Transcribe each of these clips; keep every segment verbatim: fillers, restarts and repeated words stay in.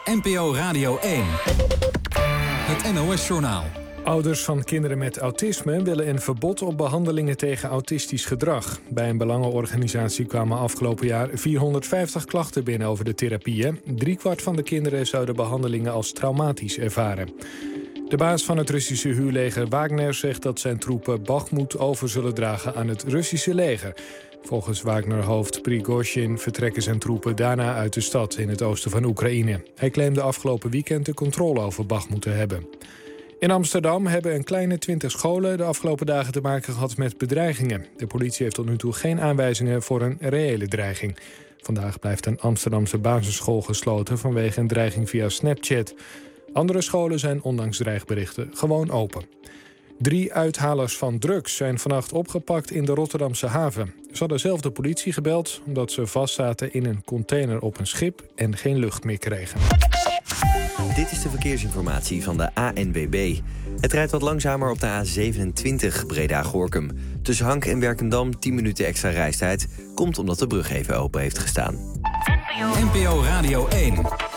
N P O Radio één. Het N O S-journaal. Ouders van kinderen met autisme willen een verbod op behandelingen tegen autistisch gedrag. Bij een belangenorganisatie kwamen afgelopen jaar vierhonderdvijftig klachten binnen over de therapieën. Driekwart van de kinderen zouden behandelingen als traumatisch ervaren. De baas van het Russische huurleger Wagner zegt dat zijn troepen Bakhmut over zullen dragen aan het Russische leger. Volgens Wagner-hoofd Prigozhin vertrekken zijn troepen daarna uit de stad in het oosten van Oekraïne. Hij claimde afgelopen weekend de controle over Bakhmut te hebben. In Amsterdam hebben een kleine twintig scholen de afgelopen dagen te maken gehad met bedreigingen. De politie heeft tot nu toe geen aanwijzingen voor een reële dreiging. Vandaag blijft een Amsterdamse basisschool gesloten vanwege een dreiging via Snapchat. Andere scholen zijn ondanks dreigberichten gewoon open. Drie uithalers van drugs zijn vannacht opgepakt in de Rotterdamse haven. Ze hadden zelf de politie gebeld omdat ze vastzaten in een container op een schip en geen lucht meer kregen. Dit is de verkeersinformatie van de A N W B. Het rijdt wat langzamer op de A zevenentwintig Breda-Gorinchem. Tussen Hank en Werkendam tien minuten extra reistijd. Komt omdat de brug even open heeft gestaan. N P O Radio één.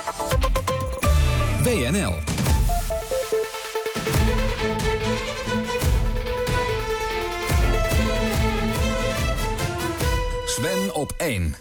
W N L. Sven op één.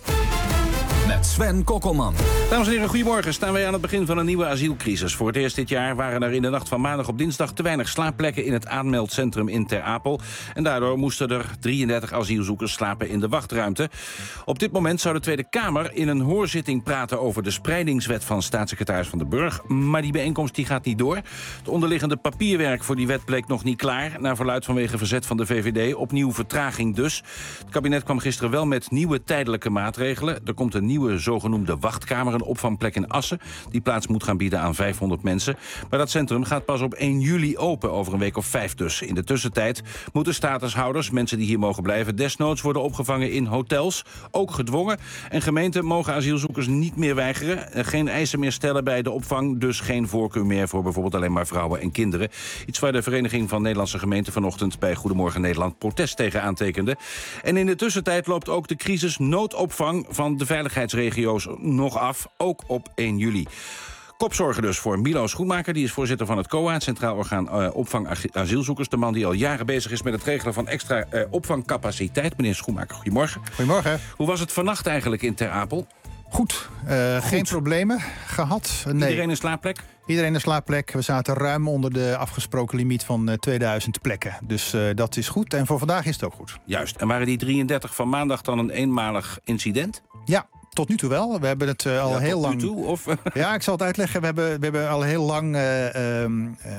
Met Sven Kokkelman. Dames en heren, goedemorgen. Staan wij aan het begin van een nieuwe asielcrisis. Voor het eerst dit jaar waren er in de nacht van maandag op dinsdag te weinig slaapplekken in het aanmeldcentrum in Ter Apel. En daardoor moesten er drieëndertig asielzoekers slapen in de wachtruimte. Op dit moment zou de Tweede Kamer in een hoorzitting praten over de spreidingswet van staatssecretaris Van den Burg. Maar die bijeenkomst die gaat niet door. Het onderliggende papierwerk voor die wet bleek nog niet klaar. Naar verluidt vanwege verzet van de V V D. Opnieuw vertraging dus. Het kabinet kwam gisteren wel met nieuwe tijdelijke maatregelen. Er komt een nieuwe zogenoemde wachtkamer, een opvangplek in Assen, die plaats moet gaan bieden aan vijfhonderd mensen. Maar dat centrum gaat pas op één juli open, over een week of vijf dus. In de tussentijd moeten statushouders, mensen die hier mogen blijven, desnoods worden opgevangen in hotels, ook gedwongen. En gemeenten mogen asielzoekers niet meer weigeren, geen eisen meer stellen bij de opvang, dus geen voorkeur meer voor bijvoorbeeld alleen maar vrouwen en kinderen. Iets waar de Vereniging van Nederlandse Gemeenten vanochtend bij Goedemorgen Nederland protest tegen aantekende. En in de tussentijd loopt ook de crisis noodopvang van de veiligheidsregio's nog af, ook op één juli. Kopzorgen dus voor Milo Schoenmaker, die is voorzitter van het C O A... het Centraal Orgaan uh, Opvang Asielzoekers. De man die al jaren bezig is met het regelen van extra uh, opvangcapaciteit. Meneer Schoenmaker, goedemorgen. Goedemorgen. Hoe was het vannacht eigenlijk in Ter Apel? Goed, uh, Goed. Geen problemen gehad. Nee. Iedereen een slaapplek? Iedereen een slaapplek. We zaten ruim onder de afgesproken limiet van uh, tweeduizend plekken. Dus uh, dat is goed. En voor vandaag is het ook goed. Juist. En waren die drieëndertig van maandag dan een eenmalig incident? Ja. Tot nu toe wel. We hebben het uh, al ja, heel tot lang. Nu toe, of? Ja, ik zal het uitleggen. We hebben, we hebben al heel lang uh, um, uh,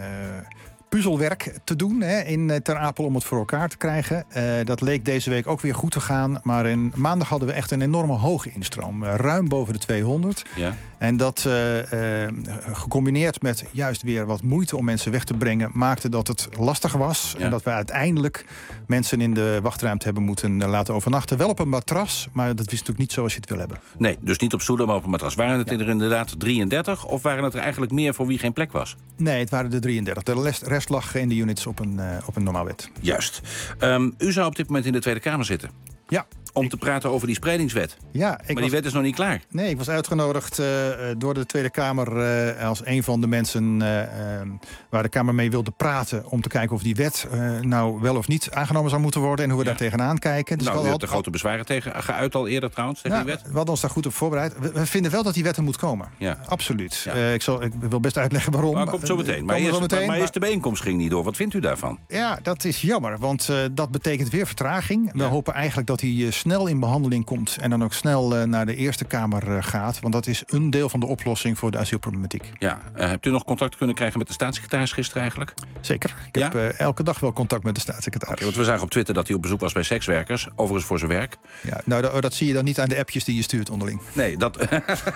puzzelwerk te doen hè, in uh, Ter Apel om het voor elkaar te krijgen. Uh, dat leek deze week ook weer goed te gaan. Maar in maandag hadden we echt een enorme hoge instroom. Uh, ruim boven de tweehonderd. Ja. En dat uh, uh, gecombineerd met juist weer wat moeite om mensen weg te brengen, maakte dat het lastig was. Ja. En dat we uiteindelijk mensen in de wachtruimte hebben moeten uh, laten overnachten. Wel op een matras, maar dat is natuurlijk niet zoals je het wil hebben. Nee, dus niet op stoelen, maar op een matras. Waren het ja. er inderdaad drieëndertig of waren het er eigenlijk meer voor wie geen plek was? Nee, het waren de drieëndertig. De rest lag in de units op een, uh, op een normaal bed. Juist. Um, u zou op dit moment in de Tweede Kamer zitten. Ja. Om te praten over die spreidingswet. Ja, ik maar was, die wet is nog niet klaar. Nee, ik was uitgenodigd uh, door de Tweede Kamer uh, als een van de mensen uh, uh, waar de Kamer mee wilde praten, om te kijken of die wet uh, nou wel of niet aangenomen zou moeten worden en hoe we ja. daar tegenaan kijken. Dus nou, u had hebt de grote bezwaren tegen geuit al eerder trouwens, tegen ja, die wet. We hadden ons daar goed op voorbereid. We, we vinden wel dat die wet er moet komen. Ja. Absoluut. Ja. Uh, ik, zal, ik wil best uitleggen waarom. Maar komt zo meteen. Maar, eerst, meteen, maar maar eerst de bijeenkomst ging niet door. Wat vindt u daarvan? Ja, dat is jammer, want uh, dat betekent weer vertraging. We ja. hopen eigenlijk dat hij uh, snel in behandeling komt en dan ook snel uh, naar de Eerste Kamer uh, gaat. Want dat is een deel van de oplossing voor de asielproblematiek. Ja, uh, hebt u nog contact kunnen krijgen met de staatssecretaris gisteren eigenlijk? Zeker. Ik ja? heb uh, elke dag wel contact met de staatssecretaris. Okay, want we zagen op Twitter dat hij op bezoek was bij sekswerkers. Overigens voor zijn werk. Ja, nou, dat, dat zie je dan niet aan de appjes die je stuurt onderling. Nee, dat,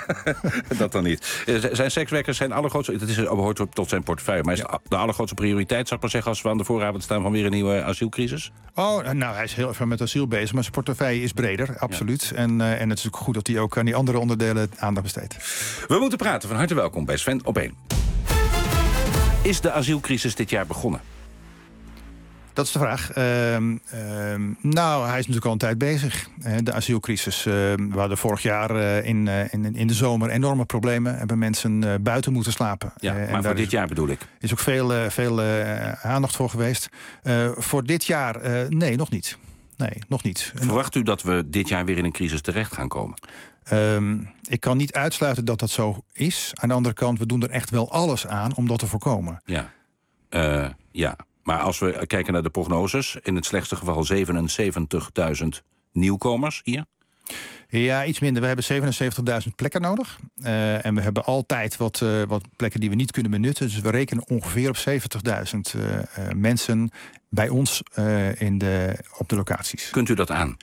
dat dan niet. Zijn sekswerkers zijn allergrootste... Het is, behoort tot zijn portefeuille. Maar is ja. de allergrootste prioriteit, zou ik maar zeggen, als we aan de vooravond staan van weer een nieuwe asielcrisis? Oh, nou, hij is heel even met asiel bezig. Maar zijn portefeuille is breder, absoluut. Ja. En, uh, en het is ook goed dat hij ook aan die andere onderdelen aandacht besteedt. We moeten praten. Van harte welkom bij Sven op één. Is de asielcrisis dit jaar begonnen? Dat is de vraag. Uh, uh, nou, hij is natuurlijk al een tijd bezig. Uh, de asielcrisis. Uh, we hadden vorig jaar uh, in, uh, in, in de zomer enorme problemen. Hebben mensen uh, buiten moeten slapen. Ja, uh, maar en voor dit is, jaar bedoel ik. is ook veel, uh, veel uh, aandacht voor geweest. Uh, voor dit jaar, uh, nee, nog niet. Nee, nog niet. Verwacht u dat we dit jaar weer in een crisis terecht gaan komen? Um, ik kan niet uitsluiten dat dat zo is. Aan de andere kant, we doen er echt wel alles aan om dat te voorkomen. Ja, uh, ja. Maar als we kijken naar de prognoses, in het slechtste geval zevenenzeventigduizend nieuwkomers hier. Ja, iets minder. We hebben zevenenzeventigduizend plekken nodig. Uh, en we hebben altijd wat, uh, wat plekken die we niet kunnen benutten. Dus we rekenen ongeveer op zeventigduizend uh, uh, mensen bij ons uh, in de, op de locaties. Kunt u dat aan?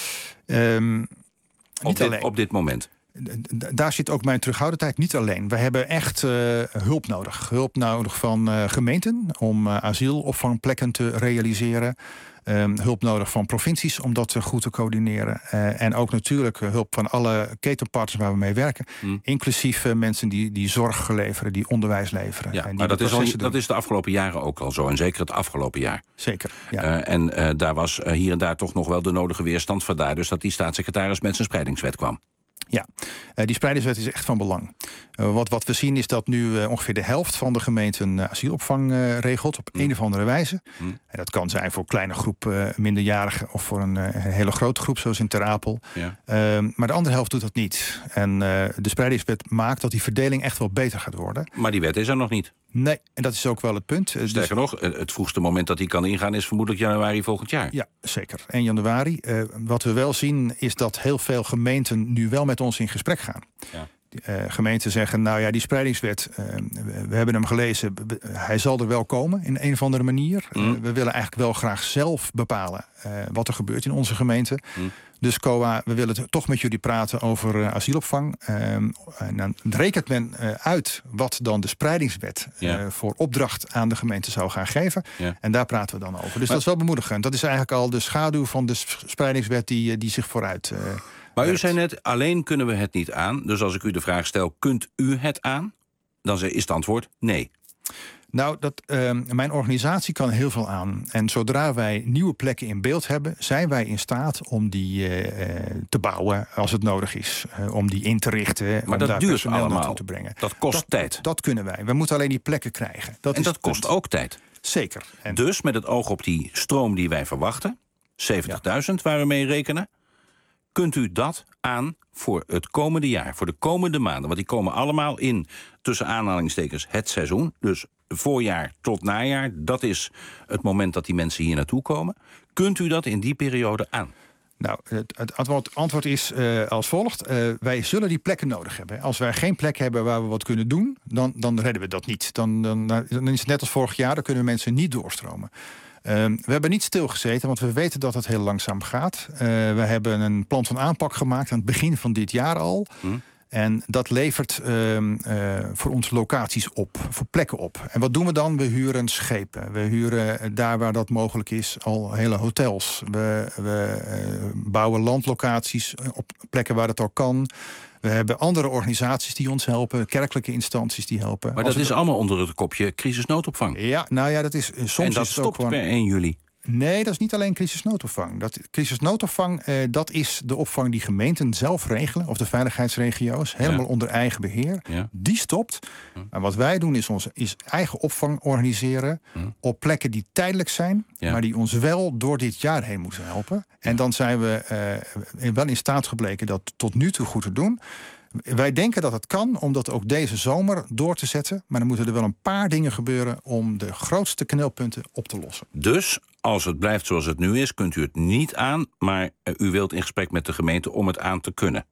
Um, niet op, dit, alleen. op dit moment? Daar zit ook mijn terughoudendheid niet alleen. We hebben echt uh, hulp nodig. Hulp nodig van uh, gemeenten om uh, asielopvangplekken te realiseren. Um, hulp nodig van provincies om dat uh, goed te coördineren. Uh, en ook natuurlijk uh, hulp van alle ketenpartners waar we mee werken. Hmm. Inclusief uh, mensen die, die zorg leveren, die onderwijs leveren. Ja, en die maar dat is, al, doen. dat is de afgelopen jaren ook al zo. En zeker het afgelopen jaar. Zeker, ja. Uh, en uh, daar was uh, hier en daar toch nog wel de nodige weerstand. Vandaar dus dat die staatssecretaris met zijn spreidingswet kwam. Ja, uh, die spreidingswet is echt van belang. Uh, wat, wat we zien is dat nu uh, ongeveer de helft van de gemeenten uh, asielopvang uh, regelt op mm. een of andere wijze. Mm. En dat kan zijn voor een kleine groep uh, minderjarigen of voor een, uh, een hele grote groep zoals in Ter Apel. Ja. Uh, maar de andere helft doet dat niet. En uh, de spreidingswet maakt dat die verdeling echt wel beter gaat worden. Maar die wet is er nog niet. Nee, en dat is ook wel het punt. Sterker dus, nog, het vroegste moment dat die kan ingaan is vermoedelijk januari volgend jaar. Ja, zeker. één januari. Uh, wat we wel zien is dat heel veel gemeenten nu wel met ons in gesprek gaan. Ja. Uh, gemeenten zeggen, nou ja, die spreidingswet, uh, we, we hebben hem gelezen, hij zal er wel komen in een of andere manier. Mm. Uh, we willen eigenlijk wel graag zelf bepalen uh, wat er gebeurt in onze gemeente. Mm. Dus C O A, we willen toch met jullie praten over uh, asielopvang. Uh, en dan rekent men uh, uit wat dan de spreidingswet ja. uh, voor opdracht aan de gemeente zou gaan geven. Ja. En daar praten we dan over. Dus maar, dat is wel bemoedigend. Dat is eigenlijk al de schaduw van de spreidingswet die, die zich vooruit... Uh, Maar u zei net, alleen kunnen we het niet aan. Dus als ik u de vraag stel, kunt u het aan? Dan is het antwoord nee. Nou, dat, uh, mijn organisatie kan heel veel aan. En zodra wij nieuwe plekken in beeld hebben, zijn wij in staat om die uh, te bouwen als het nodig is. Uh, om die in te richten. Maar om dat daar duurt allemaal. Te brengen. Dat kost dat, tijd. Dat kunnen wij. We moeten alleen die plekken krijgen. Dat en is dat kost punt. Ook tijd. Zeker. En dus met het oog op die stroom die wij verwachten, zeventigduizend ja. waar we mee rekenen, kunt u dat aan voor het komende jaar, voor de komende maanden? Want die komen allemaal in, tussen aanhalingstekens, het seizoen. Dus voorjaar tot najaar, dat is het moment dat die mensen hier naartoe komen. Kunt u dat in die periode aan? Nou, het, het antwoord, antwoord is uh, als volgt. Uh, wij zullen die plekken nodig hebben. Als wij geen plek hebben waar we wat kunnen doen, dan, dan redden we dat niet. Dan, dan, dan is het net als vorig jaar, dan kunnen mensen niet doorstromen. Uh, we hebben niet stilgezeten, want we weten dat het heel langzaam gaat. Uh, we hebben een plan van aanpak gemaakt aan het begin van dit jaar al. Hm. En dat levert uh, uh, voor ons locaties op, voor plekken op. En wat doen we dan? We huren schepen. We huren daar waar dat mogelijk is al hele hotels. We, we uh, bouwen landlocaties op plekken waar het al kan. We hebben andere organisaties die ons helpen, kerkelijke instanties die helpen. Maar dat is allemaal onder het kopje crisisnoodopvang. Ja, nou ja, dat is soms. En dat is stopt ook gewoon... per één juli. Nee, dat is niet alleen crisisnoodopvang. Dat, crisisnoodopvang, eh, dat is de opvang die gemeenten zelf regelen, of de veiligheidsregio's, helemaal ja. onder eigen beheer. Ja. Die stopt. Hm. En wat wij doen is onze is eigen opvang organiseren hm. op plekken die tijdelijk zijn, ja. maar die ons wel door dit jaar heen moeten helpen. Ja. En dan zijn we eh, wel in staat gebleken dat tot nu toe goed te doen. Wij denken dat het kan om dat ook deze zomer door te zetten. Maar dan moeten er wel een paar dingen gebeuren om de grootste knelpunten op te lossen. Dus als het blijft zoals het nu is, kunt u het niet aan. Maar u wilt in gesprek met de gemeente om het aan te kunnen.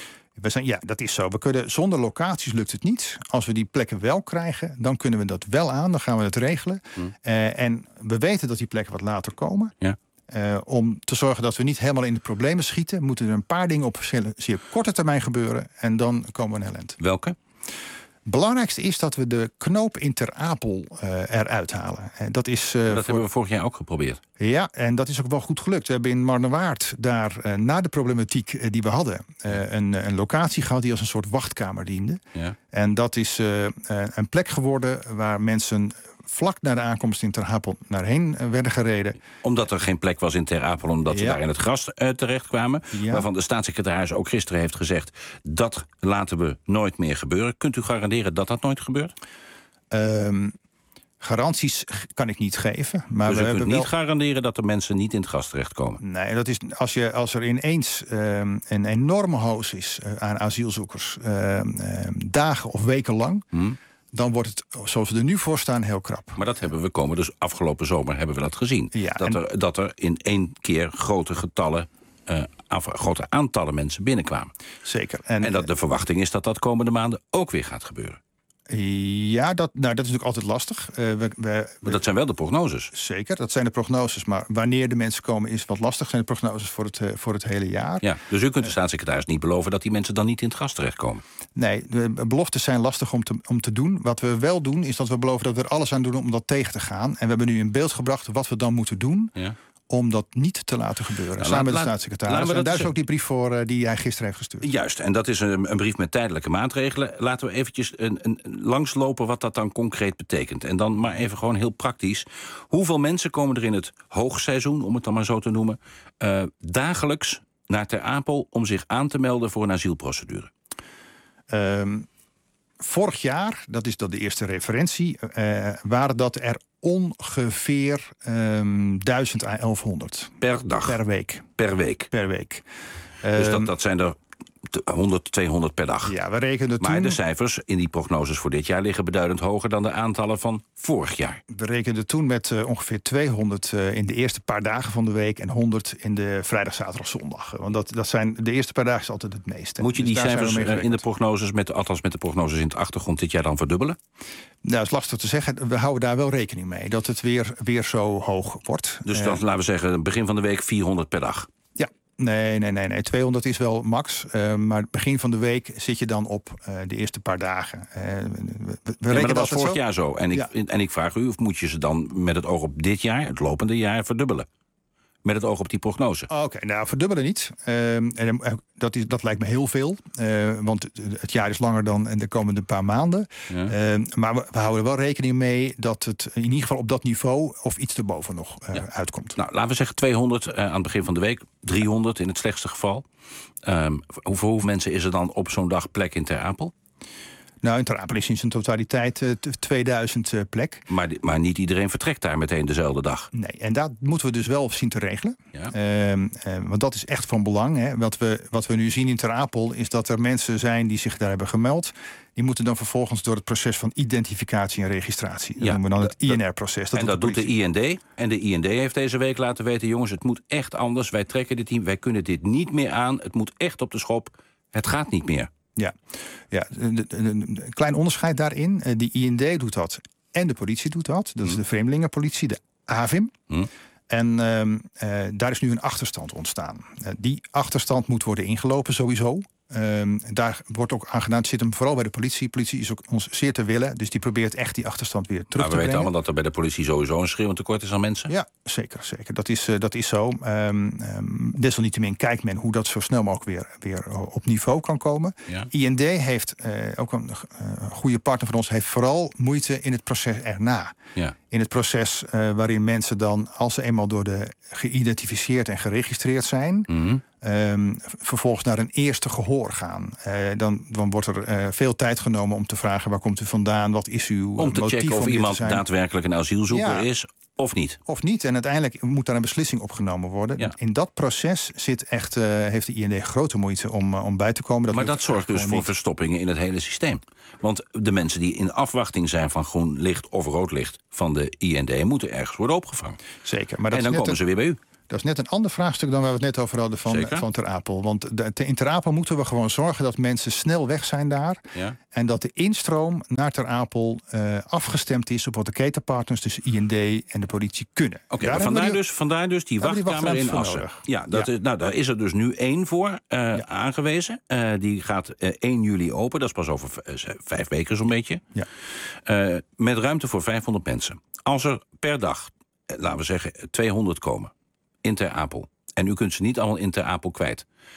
We zijn, ja, dat is zo. We kunnen, zonder locaties lukt het niet. Als we die plekken wel krijgen, dan kunnen we dat wel aan. Dan gaan we het regelen. Hmm. Uh, en we weten dat die plekken wat later komen. Ja. Uh, om te zorgen dat we niet helemaal in de problemen schieten, moeten er een paar dingen op zeer korte termijn gebeuren. En dan komen we een heel eind. Welke? Belangrijkste is dat we de knoop in Ter Apel uh, eruit halen. En dat is, uh, dat voor... hebben we vorig jaar ook geprobeerd. Ja, en dat is ook wel goed gelukt. We hebben in Marnewaard daar, uh, na de problematiek uh, die we hadden, uh, een, een locatie gehad die als een soort wachtkamer diende. Ja. En dat is uh, uh, een plek geworden waar mensen vlak na de aankomst in Ter Apel naarheen uh, werden gereden. Omdat er geen plek was in Ter Apel, omdat ze Ja. daar in het gras uh, terechtkwamen. Ja. Waarvan de staatssecretaris ook gisteren heeft gezegd, dat laten we nooit meer gebeuren. Kunt u garanderen dat dat nooit gebeurt? Um, Garanties kan ik niet geven. Maar Dus we u kunt hebben niet wel... garanderen dat de mensen niet in het gas terechtkomen? Nee, dat is als, je, als er ineens um, een enorme hoos is uh, aan asielzoekers, uh, uh, dagen of weken lang, Hmm. dan wordt het, zoals we er nu voor staan, heel krap. Maar dat hebben we komen, dus afgelopen zomer hebben we dat gezien. Ja, dat, en- er, dat er in één keer grote getallen, uh, af, grote aantallen mensen binnenkwamen. Zeker. En dat de verwachting is dat dat komende maanden ook weer gaat gebeuren. Ja, dat, nou, dat is natuurlijk altijd lastig. Uh, we, we, Maar dat zijn wel de prognoses. Zeker, dat zijn de prognoses. Maar wanneer de mensen komen is wat lastig. Zijn de prognoses voor het, uh, voor het hele jaar. Ja, dus u kunt de staatssecretaris niet beloven dat die mensen dan niet in het gas terechtkomen. Nee, de beloftes zijn lastig om te, om te doen. Wat we wel doen, is dat we beloven dat we er alles aan doen om dat tegen te gaan. En we hebben nu in beeld gebracht wat we dan moeten doen Ja. om dat niet te laten gebeuren. Nou, samen laat- met de laat- staatssecretaris. laten we En dat daar is eens- ook die brief voor uh, die hij gisteren heeft gestuurd. Juist, en dat is een, een brief met tijdelijke maatregelen. Laten we eventjes een, een, langslopen wat dat dan concreet betekent. En dan maar even gewoon heel praktisch. Hoeveel mensen komen er in het hoogseizoen, om het dan maar zo te noemen, uh, dagelijks naar Ter Apel om zich aan te melden voor een asielprocedure? Um, vorig jaar, dat is dan de eerste referentie, uh, waren dat er ongeveer um, duizend à elfhonderd Per dag, per week. per week. Per week. Dus dat, Um, dat zijn er honderd, tweehonderd per dag. Ja, we rekenen Maar toen, de cijfers in die prognoses voor dit jaar liggen beduidend hoger dan de aantallen van vorig jaar. we rekenden toen met uh, ongeveer tweehonderd uh, in de eerste paar dagen van de week en honderd in de vrijdag, zaterdag, zondag. Want dat, dat zijn, de eerste paar dagen is altijd het meeste. Moet je Dus die daar zijn we cijfers mee uh, in de gerekend. prognoses, met, althans met de prognoses in het achtergrond, dit jaar dan verdubbelen? Nou, dat is lastig te zeggen. We houden daar wel rekening mee dat het weer, weer zo hoog wordt. Dus Uh, dan, laten we zeggen, begin van de week vierhonderd per dag. Ja, nee, nee, nee, nee. tweehonderd is wel max. Uh, maar begin van de week zit je dan op uh, de eerste paar dagen. Uh, we we Ja, maar rekenen dat was dat vorig zo. jaar zo. En ik, Ja. en ik vraag u, of moet je ze dan met het oog op dit jaar, het lopende jaar, verdubbelen? Met het oog op die prognose. Oké, okay, nou verdubbelen niet. Uh, en, uh, dat, is, dat lijkt me heel veel. Uh, want het jaar is langer dan de komende paar maanden. Ja. Uh, maar we, we houden er wel rekening mee dat het in ieder geval op dat niveau of iets erboven nog uh, Ja. uitkomt. Nou, laten we zeggen tweehonderd uh, aan het begin van de week. driehonderd in het slechtste geval. Um, hoeveel, hoeveel mensen is er dan op zo'n dag plek in Ter Apel? Nou, in Ter Apel is in zijn totaliteit uh, tweeduizend uh, plek. Maar, maar niet iedereen vertrekt daar meteen dezelfde dag. Nee, en dat moeten we dus wel zien te regelen. Ja. Uh, uh, want dat is echt van belang. Hè. Wat, we, wat we nu zien in Ter Apel is dat er mensen zijn die zich daar hebben gemeld. Die moeten dan vervolgens door het proces van identificatie en registratie. Dat Ja, noemen we dan het dat- I N R-proces. En dat doet de I N D. En de I N D heeft deze week laten weten, jongens, het moet echt anders. Wij trekken dit niet, wij kunnen dit niet meer aan. Het moet echt op de schop. Het gaat niet meer. Ja, ja een klein onderscheid daarin. Uh, de I N D doet dat en de politie doet dat. Dat is Hmm. de Vreemdelingenpolitie, de A V I M. Hmm. En uh, uh, daar is nu een achterstand ontstaan. Uh, die achterstand moet worden ingelopen sowieso. Um, daar wordt ook aan gedaan. Het zit hem vooral bij de politie. Politie is ook ons zeer te willen. Dus die probeert echt die achterstand weer terug Maar te we brengen. weten allemaal dat er bij de politie sowieso een schreeuwend tekort is aan mensen. Ja, zeker. zeker. Dat, is, uh, dat is zo. Um, um, desalniettemin kijkt men hoe dat zo snel mogelijk weer, weer op niveau kan komen. Ja. I N D heeft, uh, ook een uh, goede partner van ons, heeft vooral moeite in het proces erna. Ja. In het proces uh, waarin mensen dan, als ze eenmaal door de geïdentificeerd en geregistreerd zijn, Mm-hmm. Um, vervolgens naar een eerste gehoor gaan. Uh, dan, dan wordt er uh, veel tijd genomen om te vragen waar komt u vandaan, wat is uw Om te motief checken of om hier te iemand zijn. daadwerkelijk een asielzoeker Ja. is of niet. Of niet. En uiteindelijk moet daar een beslissing op genomen worden. Ja. In dat proces zit echt, uh, heeft de I N D grote moeite om, uh, om bij te komen. Dat Maar lukt dat zorgt dus gewoon voor niet. verstoppingen in het hele systeem. Want de mensen die in afwachting zijn van groen licht of rood licht van de I N D moeten ergens worden opgevangen. Zeker. Maar dat En is dan net komen een, ze weer bij u. Dat is net een ander vraagstuk dan waar we het net over hadden van, Zeker. van Ter Apel. Want de, in Ter Apel moeten we gewoon zorgen dat mensen snel weg zijn daar. Ja. En dat de instroom naar Ter Apel uh, afgestemd is op wat de ketenpartners, dus I N D en de politie, kunnen. Oké, Daar maar hebben we vandaar, die- dus, vandaar dus die hebben we die wachtkamer in wachtruimte Assen. voor nodig. Ja, dat Ja. Is, nou, daar is er dus nu één voor uh, Ja. aangewezen. Uh, die gaat uh, één juli open. Dat is pas over v- uh, vijf weken zo'n beetje. Ja. Uh, met ruimte voor vijfhonderd mensen. Als er per dag, uh, laten we zeggen, tweehonderd komen in Ter Apel. En u kunt ze niet allemaal in Ter Apel kwijt.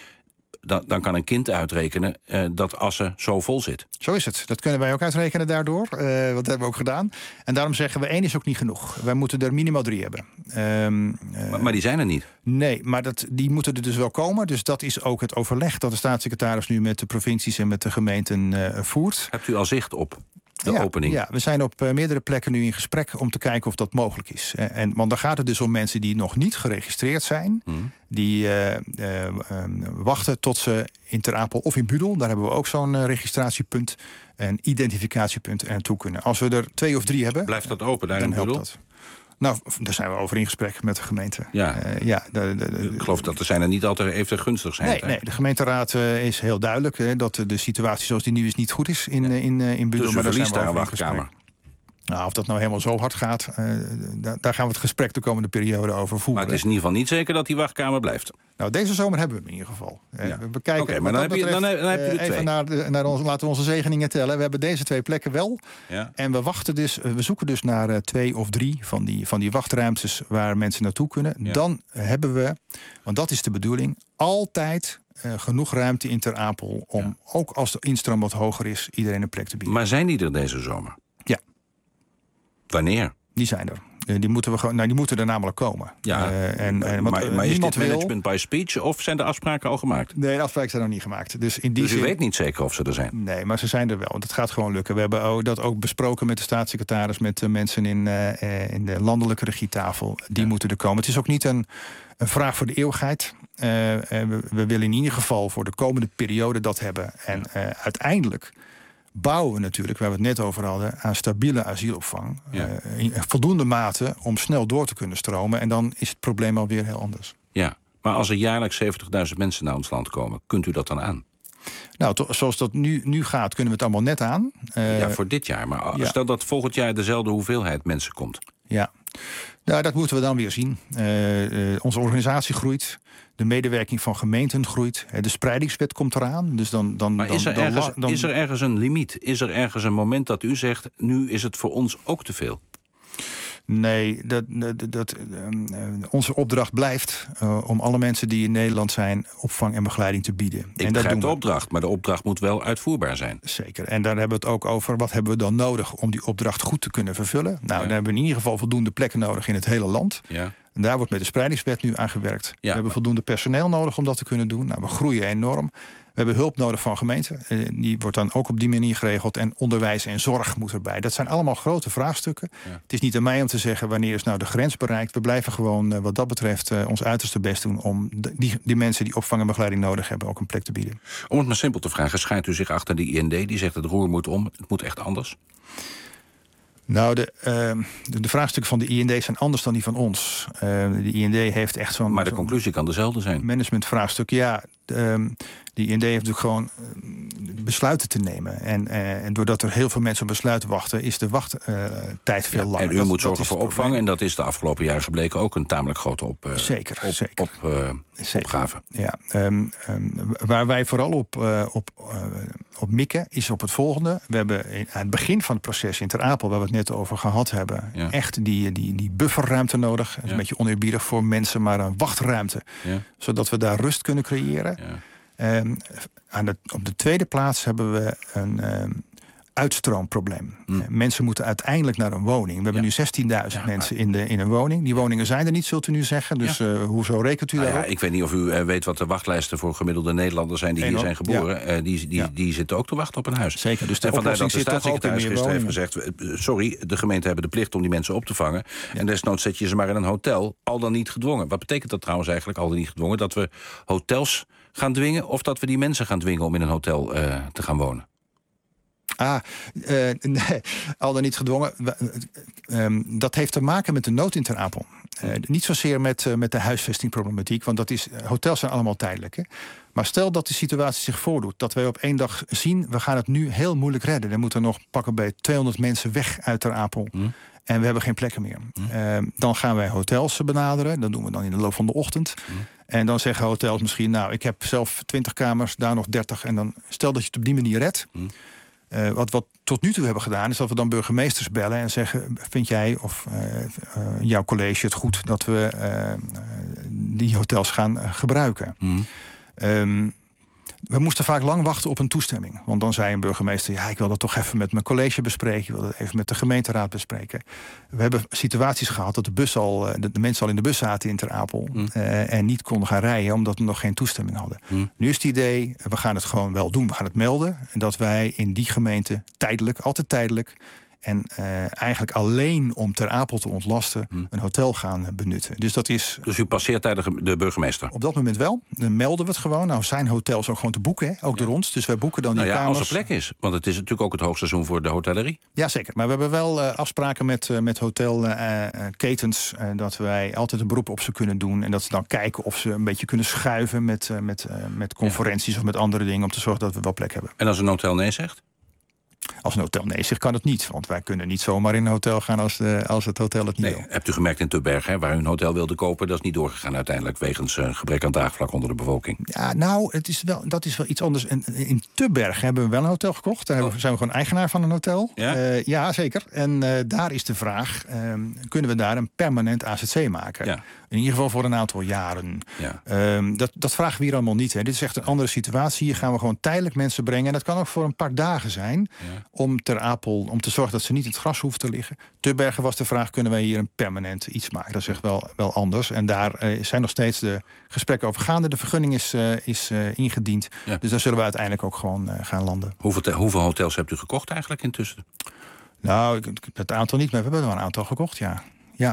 dan, dan kan een kind uitrekenen uh, dat Assen zo vol zit. Zo is het. Dat kunnen wij ook uitrekenen daardoor. Uh, wat hebben we ook gedaan. En daarom zeggen we, één is ook niet genoeg. Wij moeten er minimaal drie hebben. Um, uh, maar, maar die zijn er niet? Nee, maar dat, die moeten er dus wel komen. Dus dat is ook het overleg dat de staatssecretaris nu met de provincies en met de gemeenten uh, voert. Hebt u al zicht op de ja, opening? Ja, we zijn op uh, meerdere plekken nu in gesprek om te kijken of dat mogelijk is. Uh, en, want dan gaat het dus om mensen die nog niet geregistreerd zijn. Hmm. Die uh, uh, uh, wachten tot ze in Ter Apel of in Budel, daar hebben we ook zo'n uh, registratiepunt en identificatiepunt er naartoe kunnen. Als we er twee of drie hebben, blijft dat open daar dan in Budel? Dat. Nou, daar zijn we over in gesprek met de gemeente. Ja, uh, ja de, de, de, ik geloof dat er zijn er niet altijd even gunstig zijn. Nee, nee, de gemeenteraad uh, is heel duidelijk hè, dat de situatie zoals die nu is niet goed is in, ja. in, uh, in Budel. Dus maar daar verliest daar een wachtkamer. Nou, of dat nou helemaal zo hard gaat, uh, daar, daar gaan we het gesprek de komende periode over voeren. Maar het is in ieder geval niet zeker dat die wachtkamer blijft. Nou, deze zomer hebben we hem in ieder geval. Ja. We kijken. Oké, maar dan heb, je, betreft, dan, heb, dan heb je er twee. Even naar, de, naar onze, laten we onze zegeningen tellen. We hebben deze twee plekken wel. Ja. En we wachten dus, we zoeken dus naar uh, twee of drie van die, van die wachtruimtes waar mensen naartoe kunnen. Ja. Dan hebben we, want dat is de bedoeling, altijd uh, genoeg ruimte in Ter Apel om, ja. ook als de instroom wat hoger is, iedereen een plek te bieden. Maar zijn die er deze zomer? Ja. Wanneer? Die zijn er. Die moeten, we gewoon, nou, die moeten er namelijk komen. Ja, uh, en, en, want, maar, maar is dit management by speech of zijn de afspraken al gemaakt? Nee, de afspraken zijn nog niet gemaakt. Dus, in die dus u zin, weet niet zeker of ze er zijn? Nee, maar ze zijn er wel. Dat gaat gewoon lukken. We hebben dat ook besproken met de staatssecretaris, met de mensen in, uh, in de landelijke regietafel. Die ja. moeten er komen. Het is ook niet een, een vraag voor de eeuwigheid. Uh, we, we willen in ieder geval voor de komende periode dat hebben. En uh, uiteindelijk bouwen we natuurlijk, waar we het net over hadden, aan stabiele asielopvang. Ja. Uh, in voldoende mate om snel door te kunnen stromen. En dan is het probleem alweer heel anders. Ja, maar als er jaarlijks zeventigduizend mensen naar ons land komen, kunt u dat dan aan? Nou, to, zoals dat nu, nu gaat, kunnen we het allemaal net aan. Uh, ja, voor dit jaar. Maar ja. stel dat volgend jaar dezelfde hoeveelheid mensen komt. Ja, nou, dat moeten we dan weer zien. Uh, uh, onze organisatie groeit. De medewerking van gemeenten groeit. De spreidingswet komt eraan. Dus dan, dan, maar is er, dan, ergens, dan, is er ergens een limiet? Is er ergens een moment dat u zegt, nu is het voor ons ook te veel? Nee, dat, dat, dat, uh, onze opdracht blijft uh, om alle mensen die in Nederland zijn opvang en begeleiding te bieden. Ik en dat begrijp doen de we. opdracht, maar de opdracht moet wel uitvoerbaar zijn. Zeker. En daar hebben we het ook over, wat hebben we dan nodig om die opdracht goed te kunnen vervullen? Nou, ja. dan hebben we in ieder geval voldoende plekken nodig in het hele land. Ja. En daar wordt met de spreidingswet nu aan gewerkt. Ja, we hebben maar... voldoende personeel nodig om dat te kunnen doen. Nou, we groeien enorm. We hebben hulp nodig van gemeenten. Die wordt dan ook op die manier geregeld. En onderwijs en zorg moet erbij. Dat zijn allemaal grote vraagstukken. Ja. Het is niet aan mij om te zeggen wanneer is nou de grens bereikt. We blijven gewoon wat dat betreft ons uiterste best doen om die, die mensen die opvang en begeleiding nodig hebben ook een plek te bieden. Om het maar simpel te vragen, schaart u zich achter de I N D? Die zegt het roer moet om, het moet echt anders? Nou, de, uh, de, de vraagstukken van de I N D zijn anders dan die van ons. Uh, de I N D heeft echt zo'n... Maar de conclusie kan dezelfde zijn. Managementvraagstuk, ja. De, de I N D heeft natuurlijk gewoon besluiten te nemen. En, uh, en doordat er heel veel mensen op besluit wachten, is de wachttijd uh, veel ja, langer. En u dat, moet zorgen voor opvang. probleem. En dat is de afgelopen jaren gebleken ook een tamelijk grote op, uh, zeker, op, zeker. op, uh, zeker. opgave. Ja, um, um, waar wij vooral op, uh, op, uh, op mikken, is op het volgende. We hebben in, aan het begin van het proces in Ter Apel, waar we het net over gehad hebben, ja. echt die, die, die bufferruimte nodig. Dat is ja. een beetje oneerbiedig voor mensen, maar een wachtruimte. Ja. Zodat we daar rust kunnen creëren. Ja. Um, aan de, op de tweede plaats hebben we een um, uitstroomprobleem. Mm. Mensen moeten uiteindelijk naar een woning. We hebben ja. nu zestienduizend ja, mensen in, de, in een woning. Die woningen zijn er niet, zult u nu zeggen. Dus ja. uh, hoezo rekent u nou daarop? Ja, ik weet niet of u uh, weet wat de wachtlijsten voor gemiddelde Nederlanders zijn die Eén hier zijn geboren. Ja. Uh, die, die, ja. die zitten ook te wachten op een huis. Zeker, dus de en vandaar dat de staatssecretaris gisteren heeft woningen. gezegd, uh, sorry, de gemeenten hebben de plicht om die mensen op te vangen. Ja. En desnoods zet je ze maar in een hotel, al dan niet gedwongen. Wat betekent dat trouwens eigenlijk, al dan niet gedwongen? Dat we hotels gaan dwingen of dat we die mensen gaan dwingen om in een hotel uh, te gaan wonen? Ah, uh, nee, al dan niet gedwongen. Um, dat heeft te maken met de nood in Ter Apel. Uh, niet zozeer met, uh, met de huisvestingproblematiek, want dat is, hotels zijn allemaal tijdelijk. Hè? Maar stel dat de situatie zich voordoet, dat wij op één dag zien, we gaan het nu heel moeilijk redden. Er moeten nog pakken bij tweehonderd mensen weg uit Ter Apel. Mm. En we hebben geen plekken meer. Mm. Uh, dan gaan wij hotels benaderen. Dat doen we dan in de loop van de ochtend. Mm. En dan zeggen hotels misschien, nou, ik heb zelf twintig kamers, daar nog dertig. En dan stel dat je het op die manier redt. Mm. Uh, wat we tot nu toe hebben gedaan, is dat we dan burgemeesters bellen en zeggen, vind jij of uh, uh, jouw college het goed dat we uh, die hotels gaan uh, gebruiken? Mm. Um, We moesten vaak lang wachten op een toestemming. Want dan zei een burgemeester, ja, ik wil dat toch even met mijn college bespreken. Ik wil dat even met de gemeenteraad bespreken. We hebben situaties gehad dat de, bus al, de, de mensen al in de bus zaten in Ter Apel. Mm. Uh, en niet konden gaan rijden omdat we nog geen toestemming hadden. Mm. Nu is het idee, we gaan het gewoon wel doen. We gaan het melden. En dat wij in die gemeente tijdelijk, altijd tijdelijk... en uh, eigenlijk alleen om Ter Apel te ontlasten... Hmm. een hotel gaan benutten. Dus dat is... Dus u passeert bij de, de burgemeester? Op dat moment wel. Dan melden we het gewoon. Nou, zijn hotels ook gewoon te boeken, hè? Ook ja. door ons. Dus wij boeken dan die nou ja, kamers. Als er plek is. Want het is natuurlijk ook het hoogseizoen voor de hotellerie. Jazeker. Maar we hebben wel uh, afspraken met, uh, met hotelketens... Uh, uh, dat wij altijd een beroep op ze kunnen doen. En dat ze dan kijken of ze een beetje kunnen schuiven... met, uh, met, uh, met conferenties ja. of met andere dingen... om te zorgen dat we wel plek hebben. En als een hotel nee zegt? Als een hotel nee zegt, kan het niet. Want wij kunnen niet zomaar in een hotel gaan als, de, als het hotel het niet nee, wil. Hebt u gemerkt in Tubbergen, waar u een hotel wilde kopen... dat is niet doorgegaan uiteindelijk wegens uh, gebrek aan draagvlak onder de bevolking? Ja, nou, het is wel, dat is wel iets anders. In, in Tubbergen hebben we wel een hotel gekocht. Daar oh. zijn we gewoon eigenaar van een hotel. Ja, uh, ja zeker. En uh, daar is de vraag, uh, kunnen we daar een permanent A Z C maken? Ja. In ieder geval voor een aantal jaren. Ja. Um, dat, dat vragen we hier allemaal niet. Hè. Dit is echt een andere situatie. Hier gaan we gewoon tijdelijk mensen brengen. En dat kan ook voor een paar dagen zijn. Ja. Om Ter Apel, om te zorgen dat ze niet in het gras hoeven te liggen. Tubbergen was de vraag, kunnen wij hier een permanent iets maken? Dat is echt wel, wel anders. En daar uh, zijn nog steeds de gesprekken over gaande. De vergunning is, uh, is uh, ingediend. Ja. Dus daar zullen we uiteindelijk ook gewoon uh, gaan landen. Hoeveel, te, hoeveel hotels hebt u gekocht eigenlijk intussen? Nou, het aantal niet, maar we hebben er wel een aantal gekocht, ja. Ja.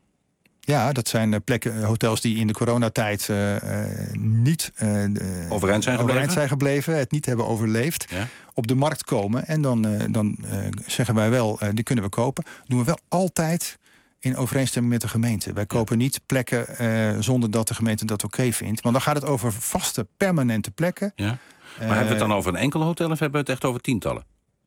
Ja, dat zijn plekken, hotels die in de coronatijd uh, niet uh, overeind, zijn, overeind zijn gebleven, het niet hebben overleefd, ja. op de markt komen. En dan, uh, dan uh, zeggen wij wel, uh, die kunnen we kopen. Doen we wel altijd in overeenstemming met de gemeente. Wij kopen ja. niet plekken uh, zonder dat de gemeente dat oké okay vindt. Want dan gaat het over vaste, permanente plekken. Ja. Maar uh, hebben we het dan over een enkel hotel of hebben we het echt over tientallen?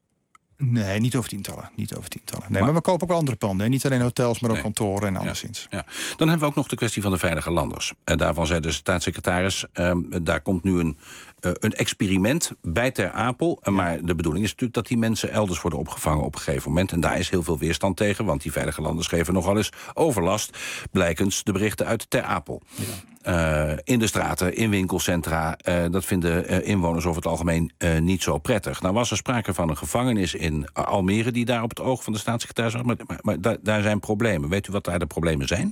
Nee, niet over tientallen. Niet over tientallen. Nee, maar, maar we kopen ook andere panden. Hè? Niet alleen hotels, maar ook nee. kantoren en anderszins. Ja, ja. Dan hebben we ook nog de kwestie van de veilige landers. En daarvan zei de staatssecretaris, um, daar komt nu een, uh, een experiment bij Ter Apel. Ja. Maar de bedoeling is natuurlijk dat die mensen elders worden opgevangen op een gegeven moment. En daar is heel veel weerstand tegen, want die veilige landers geven nogal eens overlast. Blijkens de berichten uit Ter Apel. Ja. Uh, in de straten, in winkelcentra. Uh, dat vinden uh, inwoners over het algemeen uh, niet zo prettig. Nou was er sprake van een gevangenis in Almere die daar op het oog van de staatssecretaris was. Maar, maar, maar daar, daar zijn problemen. Weet u wat daar de problemen zijn?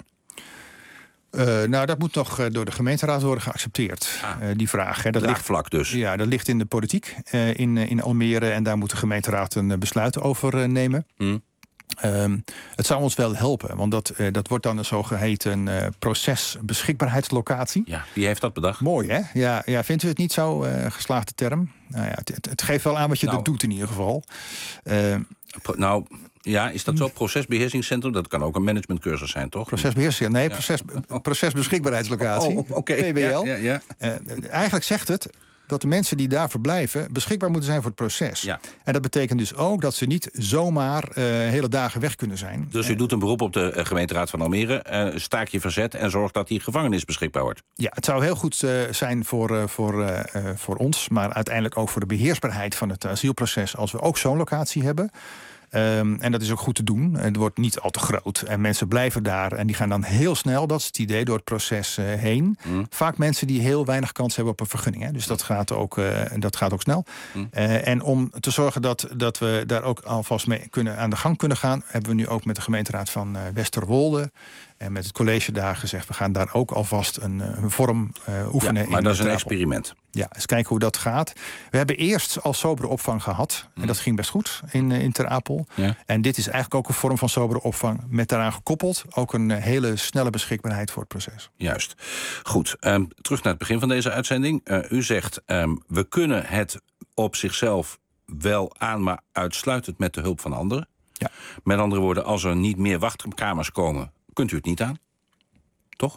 Uh, nou, dat moet nog uh, door de gemeenteraad worden geaccepteerd, ah. uh, die vraag. Hè. Dat Draagvlak dus. Ja, dat ligt in de politiek uh, in, uh, in Almere. En daar moet de gemeenteraad een uh, besluit over uh, nemen. Hmm. Um, het zou ons wel helpen, want dat, uh, dat wordt dan een zogeheten uh, procesbeschikbaarheidslocatie. Ja, wie heeft dat bedacht? Mooi, hè? Ja, ja, vindt u het niet zo uh, geslaagde term? Nou ja, het, het, het geeft wel aan wat je nou, er doet in ieder geval. Uh, pro, nou, ja, is dat zo? Procesbeheersingscentrum? Dat kan ook een managementcursus zijn, toch? Procesbeheersing, nee, ja. proces, procesbeschikbaarheidslocatie. Oh, Oké, okay. P B L. Ja, ja, ja. Uh, eigenlijk zegt het dat de mensen die daar verblijven beschikbaar moeten zijn voor het proces. Ja. En dat betekent dus ook dat ze niet zomaar uh, hele dagen weg kunnen zijn. Dus u doet een beroep op de uh, gemeenteraad van Almere, uh, staak je verzet en zorg dat die gevangenis beschikbaar wordt. Ja, het zou heel goed uh, zijn voor, uh, voor, uh, uh, voor ons, maar uiteindelijk ook voor de beheersbaarheid van het asielproces als we ook zo'n locatie hebben. Um, en dat is ook goed te doen. Het wordt niet al te groot. En mensen blijven daar. En die gaan dan heel snel, dat is het idee, door het proces uh, heen. Mm. Vaak mensen die heel weinig kans hebben op een vergunning. Hè. Dus dat gaat ook, uh, dat gaat ook snel. Mm. Uh, en om te zorgen dat, dat we daar ook alvast mee kunnen, aan de gang kunnen gaan, hebben we nu ook met de gemeenteraad van uh, Westerwolde en met het college daar gezegd, we gaan daar ook alvast een, een vorm uh, oefenen. Ja, maar in dat is een experiment. Ja, eens kijken hoe dat gaat. We hebben eerst al sobere opvang gehad. Mm. En dat ging best goed in, in Ter Apel. Ja. En dit is eigenlijk ook een vorm van sobere opvang. Met daaraan gekoppeld ook een hele snelle beschikbaarheid voor het proces. Juist. Goed, um, terug naar het begin van deze uitzending. Uh, u zegt, um, we kunnen het op zichzelf wel aan, maar uitsluitend met de hulp van anderen. Ja. Met andere woorden, als er niet meer wachtkamers komen, kunt u het niet aan. Toch?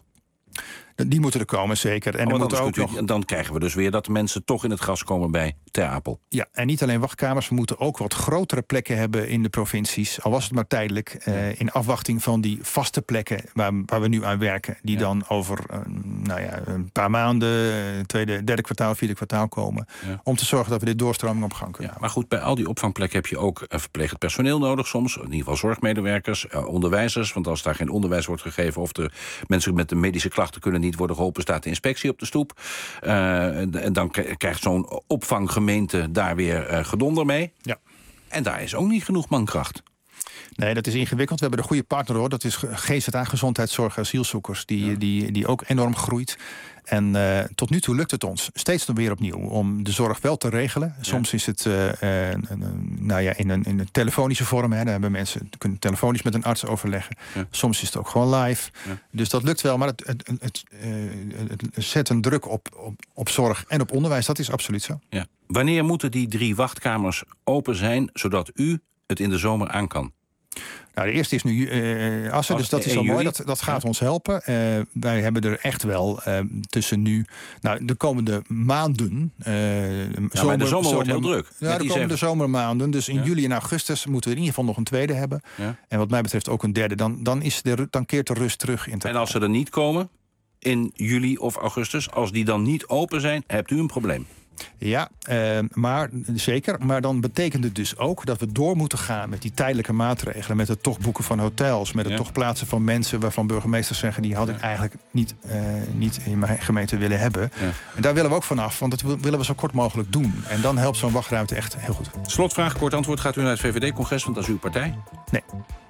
Die moeten er komen, zeker. En oh, dan, moet ook u, nog... dan krijgen we dus weer dat de mensen toch in het gras komen bij Ter Apel. Ja, en niet alleen wachtkamers. We moeten ook wat grotere plekken hebben in de provincies. Al was het maar tijdelijk. Ja. Uh, in afwachting van die vaste plekken waar, waar we nu aan werken. Die ja. dan over uh, nou ja, een paar maanden, uh, tweede, derde kwartaal, vierde kwartaal komen. Ja. Om te zorgen dat we dit doorstroming op gang kunnen. Ja, maar goed, bij al die opvangplekken heb je ook uh, verplegend personeel nodig soms. In ieder geval zorgmedewerkers, uh, onderwijzers. Want als daar geen onderwijs wordt gegeven of de mensen met de medische klachten kunnen niet niet worden geholpen, staat de inspectie op de stoep. Uh, en dan krijgt zo'n opvanggemeente daar weer uh, gedonder mee. Ja. En daar is ook niet genoeg mankracht. Nee, dat is ingewikkeld. We hebben een goede partner, hoor. Dat is G Z A, Gezondheidszorg Asielzoekers. Die, ja. die, die ook enorm groeit. En uh, tot nu toe lukt het ons steeds dan weer opnieuw om de zorg wel te regelen. Soms ja. is het uh, uh, uh, nou ja, in, een, in een telefonische vorm. Hè. Daar hebben mensen kunnen telefonisch met een arts overleggen. Ja. Soms is het ook gewoon live. Ja. Dus dat lukt wel. Maar het, het, het, het, uh, het zet een druk op, op, op zorg en op onderwijs. Dat is absoluut zo. Ja. Wanneer moeten die drie wachtkamers open zijn, zodat u het in de zomer aan kan? Nou, de eerste is nu uh, Assen, dus dat is al mooi. Dat, dat gaat ja. ons helpen. Uh, wij hebben er echt wel uh, tussen nu... Nou, de komende maanden... Uh, ja, zomer, maar de zomer, zomer wordt heel druk. Ja, de komende zeven... zomermaanden. Dus in ja. juli en augustus moeten we in ieder geval nog een tweede hebben. Ja. En wat mij betreft ook een derde. Dan, dan, is de, dan keert de rust terug. In en als ze er niet komen, in juli of augustus... als die dan niet open zijn, hebt u een probleem. Ja, uh, maar zeker. Maar dan betekent het dus ook dat we door moeten gaan met die tijdelijke maatregelen. Met het toch boeken van hotels. Met het ja. toch plaatsen van mensen waarvan burgemeesters zeggen... die had ik ja. eigenlijk niet, uh, niet in mijn gemeente willen hebben. Ja. En daar willen we ook vanaf, want dat willen we zo kort mogelijk doen. En dan helpt zo'n wachtruimte echt heel goed. Slotvraag, kort antwoord. Gaat u naar het V V D-congres, want dat is uw partij? Nee.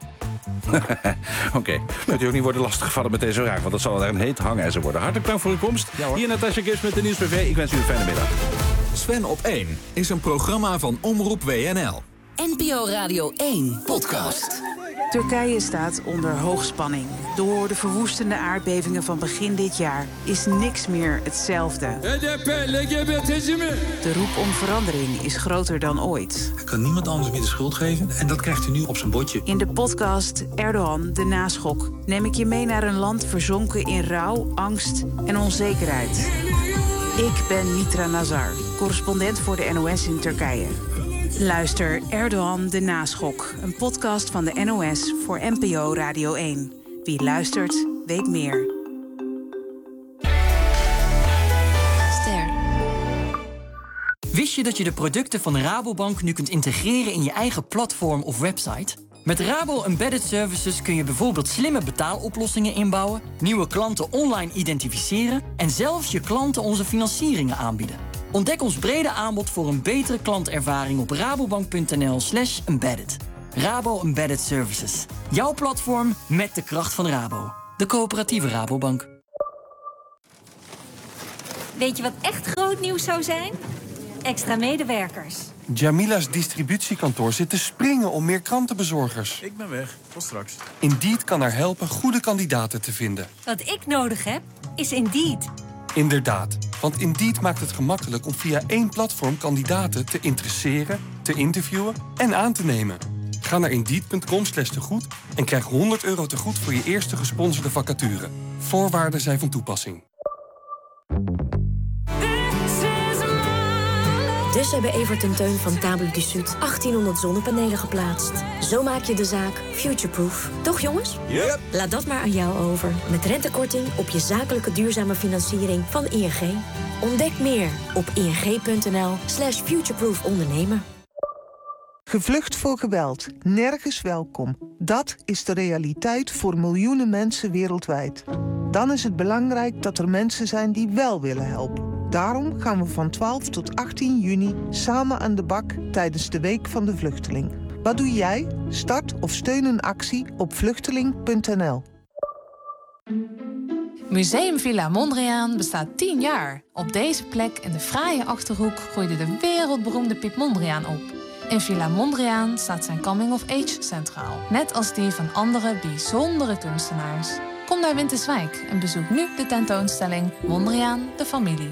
Oké. Okay. Kunt u ook niet worden lastiggevallen met deze vraag, want dat zal er een heet hangijzer worden. Hartelijk dank voor uw komst. Ja, hier Natasja Gips met de Nieuws B V. Ik wens u een fijne middag. Sven op één is een programma van Omroep W N L. N P O Radio één podcast. Turkije staat onder hoogspanning. Door de verwoestende aardbevingen van begin dit jaar is niks meer hetzelfde. H D P, L G B T me. De roep om verandering is groter dan ooit. Ik kan niemand anders meer de schuld geven en dat krijgt u nu op zijn bordje. In de podcast Erdogan, de naschok, neem ik je mee naar een land verzonken in rouw, angst en onzekerheid. Ik ben Mitra Nazar, correspondent voor de N O S in Turkije. Luister Erdogan de Naschok, een podcast van de N O S voor N P O Radio één. Wie luistert, weet meer. Ster. Wist je dat je de producten van Rabobank nu kunt integreren in je eigen platform of website? Met Rabo Embedded Services kun je bijvoorbeeld slimme betaaloplossingen inbouwen, nieuwe klanten online identificeren en zelfs je klanten onze financieringen aanbieden. Ontdek ons brede aanbod voor een betere klantervaring op rabobank.nl slash embedded. Rabo Embedded Services. Jouw platform met de kracht van Rabo. De coöperatieve Rabobank. Weet je wat echt groot nieuws zou zijn? Extra medewerkers. Jamila's distributiekantoor zit te springen om meer krantenbezorgers. Ik ben weg. Tot straks. Indeed kan haar helpen goede kandidaten te vinden. Wat ik nodig heb, is Indeed. Inderdaad, want Indeed maakt het gemakkelijk om via één platform kandidaten te interesseren, te interviewen en aan te nemen. Ga naar Indeed.com slash tegoed en krijg honderd euro tegoed voor je eerste gesponsorde vacature. Voorwaarden zijn van toepassing. Dus hebben Evert en Teun van Tabel du Sud achttienhonderd zonnepanelen geplaatst. Zo maak je de zaak futureproof. Toch jongens? Yep. Laat dat maar aan jou over. Met rentekorting op je zakelijke duurzame financiering van I N G. Ontdek meer op ing.nl slash futureproof ondernemen. Gevlucht voor geweld. Nergens welkom. Dat is de realiteit voor miljoenen mensen wereldwijd. Dan is het belangrijk dat er mensen zijn die wel willen helpen. Daarom gaan we van twaalf tot achttien juni samen aan de bak tijdens de Week van de Vluchteling. Wat doe jij? Start of steun een actie op vluchteling punt n l. Museum Villa Mondriaan bestaat tien jaar. Op deze plek in de fraaie Achterhoek groeide de wereldberoemde Piet Mondriaan op. In Villa Mondriaan staat zijn coming-of-age centraal. Net als die van andere bijzondere kunstenaars. Kom naar Winterswijk en bezoek nu de tentoonstelling Mondriaan, de familie.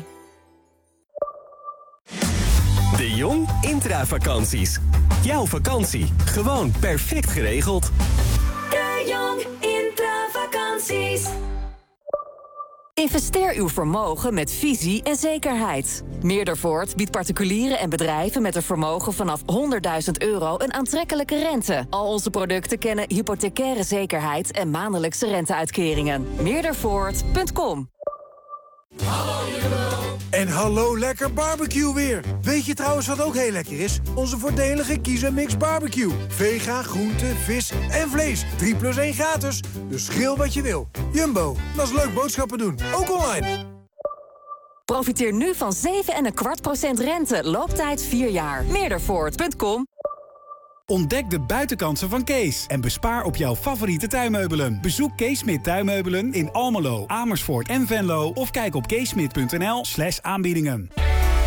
De Jong Intravakanties. Jouw vakantie, gewoon perfect geregeld. De Jong Intravakanties. Investeer uw vermogen met visie en zekerheid. Meerdervoort biedt particulieren en bedrijven met een vermogen vanaf honderdduizend euro een aantrekkelijke rente. Al onze producten kennen hypothecaire zekerheid en maandelijkse renteuitkeringen. Meerdervoort punt com. En hallo lekker barbecue weer. Weet je trouwens wat ook heel lekker is? Onze voordelige Kies en Mix barbecue. Vega, groente, vis en vlees. drie plus één gratis. Dus grill wat je wil. Jumbo, dat is leuk boodschappen doen. Ook online. Profiteer nu van zeven komma vijf kwart procent rente. Looptijd vier jaar. Meerdervoort punt com. Ontdek de buitenkansen van Kees en bespaar op jouw favoriete tuinmeubelen. Bezoek Kees Smit Tuinmeubelen in Almelo, Amersfoort en Venlo of kijk op keesmit punt n l slash aanbiedingen.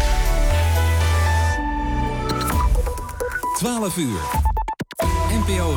twaalf uur. N P O